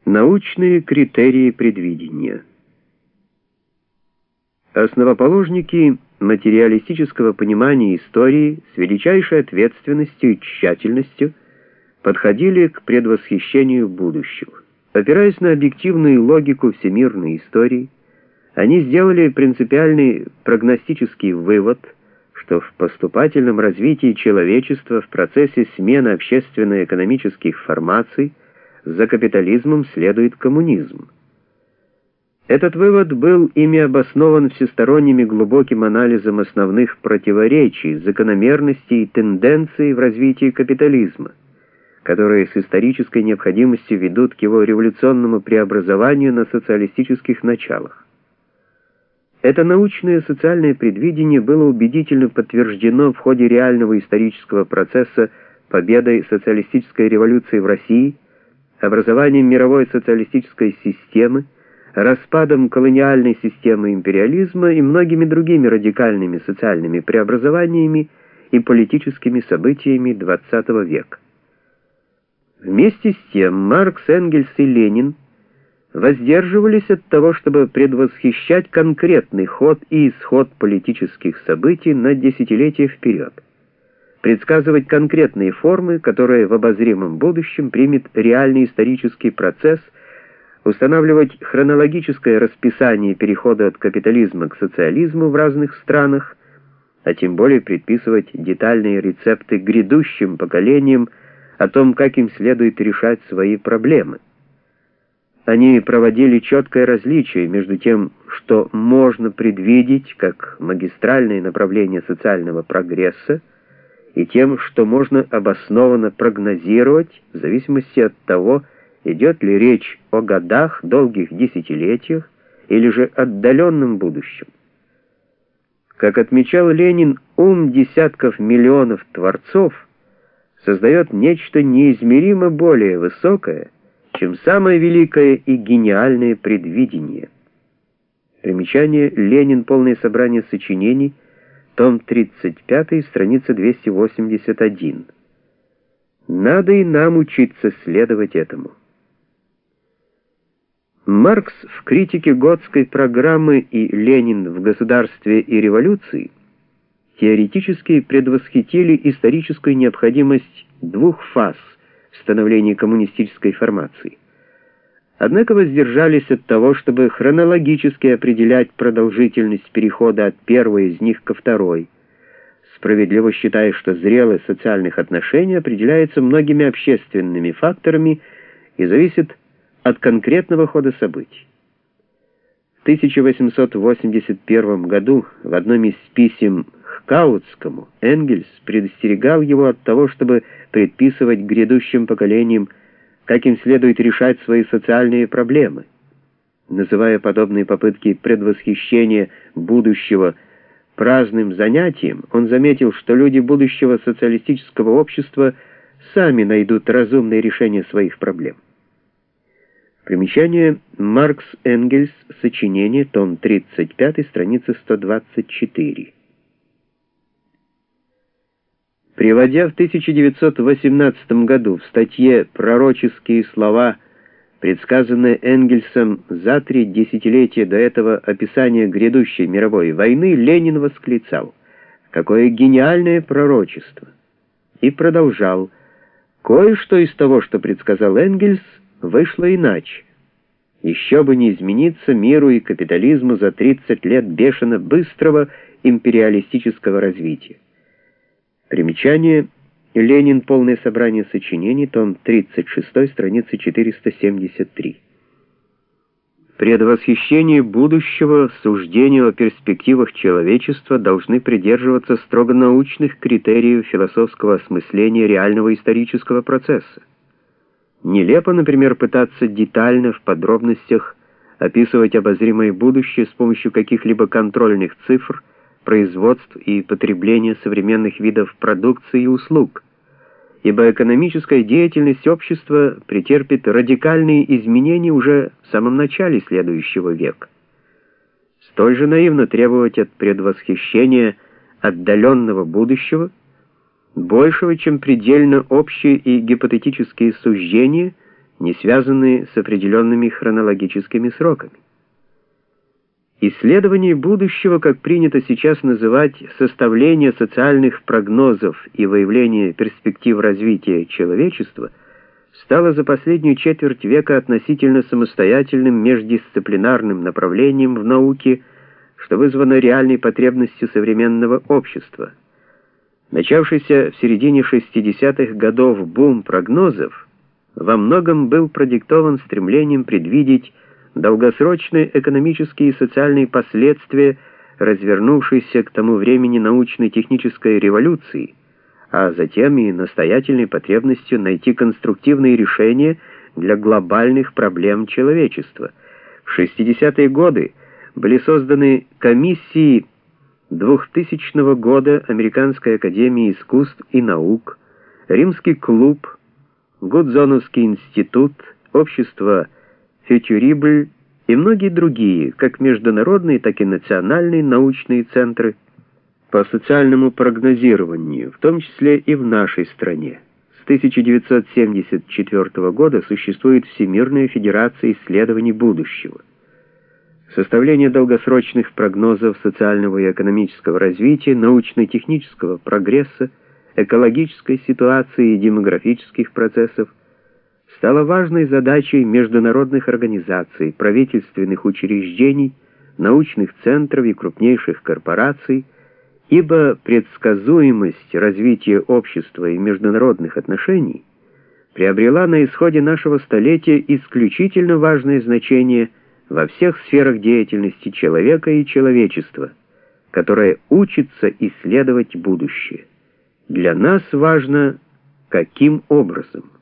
Научные критерии предвидения. Основоположники материалистического понимания истории с величайшей ответственностью и тщательностью подходили к предвосхищению будущего. Опираясь на объективную логику всемирной истории, они сделали принципиальный прогностический вывод, что в поступательном развитии человечества в процессе смены общественно-экономических формаций за капитализмом следует коммунизм. Этот вывод был ими обоснован всесторонним и глубоким анализом основных противоречий, закономерностей и тенденций в развитии капитализма, которые с исторической необходимостью ведут к его революционному преобразованию на социалистических началах. Это научное социальное предвидение было убедительно подтверждено в ходе реального исторического процесса победой социалистической революции в России, образованием мировой социалистической системы, распадом колониальной системы империализма и многими другими радикальными социальными преобразованиями и политическими событиями XX века. Вместе с тем Маркс, Энгельс и Ленин воздерживались от того, чтобы предвосхищать конкретный ход и исход политических событий на десятилетия вперед, предсказывать конкретные формы, которые в обозримом будущем примет реальный исторический процесс, устанавливать хронологическое расписание перехода от капитализма к социализму в разных странах, а тем более предписывать детальные рецепты грядущим поколениям о том, как им следует решать свои проблемы. Они проводили четкое различие между тем, что можно предвидеть как магистральное направление социального прогресса, и тем, что можно обоснованно прогнозировать в зависимости от того, идет ли речь о годах, долгих десятилетиях или же отдаленном будущем. Как отмечал Ленин, ум десятков миллионов творцов создает нечто неизмеримо более высокое, чем самое великое и гениальное предвидение. Примечание: Ленин. Полное собрание сочинений. Том 35, страница 281. Надо и нам учиться следовать этому. Маркс в критике Готской программы и Ленин в «Государстве и революции» теоретически предвосхитили историческую необходимость двух фаз в становлении коммунистической формации. Однако воздержались от того, чтобы хронологически определять продолжительность перехода от первой из них ко второй, справедливо считая, что зрелость социальных отношений определяется многими общественными факторами и зависит от конкретного хода событий. В 1881 году в одном из писем к Каутскому Энгельс предостерегал его от того, чтобы предписывать грядущим поколениям, как им следует решать свои социальные проблемы. Называя подобные попытки предвосхищения будущего праздным занятием, он заметил, что люди будущего социалистического общества сами найдут разумные решения своих проблем. Примечание: Маркс, Энгельс, сочинение, том 35, страница 124. Приводя в 1918 году в статье «Пророческие слова», предсказанные Энгельсом за 3 десятилетия до этого описания грядущей мировой войны, Ленин восклицал: «Какое гениальное пророчество!» И продолжал: «Кое-что из того, что предсказал Энгельс, вышло иначе. Еще бы не измениться миру и капитализму за 30 лет бешено быстрого империалистического развития». Примечание: Ленин. Полное собрание сочинений, том 36, страница 473. Предвосхищение будущего, суждения о перспективах человечества должны придерживаться строго научных критериев философского осмысления реального исторического процесса. Нелепо, например, пытаться детально в подробностях описывать обозримое будущее с помощью каких-либо контрольных цифр, производств и потребления современных видов продукции и услуг, ибо экономическая деятельность общества претерпит радикальные изменения уже в самом начале следующего века. Столь же наивно требовать от предвосхищения отдаленного будущего большего, чем предельно общие и гипотетические суждения, не связанные с определенными хронологическими сроками. Исследование будущего, как принято сейчас называть составление социальных прогнозов и выявление перспектив развития человечества, стало за последнюю четверть века относительно самостоятельным междисциплинарным направлением в науке, что вызвано реальной потребностью современного общества. Начавшийся в середине 60-х годов бум прогнозов во многом был продиктован стремлением предвидеть долгосрочные экономические и социальные последствия развернувшейся к тому времени научно-технической революции, а затем и настоятельной потребностью найти конструктивные решения для глобальных проблем человечества. В 60-е годы были созданы комиссии 2000 года Американской академии искусств и наук, Римский клуб, Гудзоновский институт, общество Фьютюрибль и многие другие, как международные, так и национальные научные центры по социальному прогнозированию, в том числе и в нашей стране. С 1974 года существует Всемирная федерация исследований будущего. Составление долгосрочных прогнозов социального и экономического развития, научно-технического прогресса, экологической ситуации и демографических процессов стало важной задачей международных организаций, правительственных учреждений, научных центров и крупнейших корпораций, ибо предсказуемость развития общества и международных отношений приобрела на исходе нашего столетия исключительно важное значение во всех сферах деятельности человека и человечества, которое учится исследовать будущее. Для нас важно, каким образом.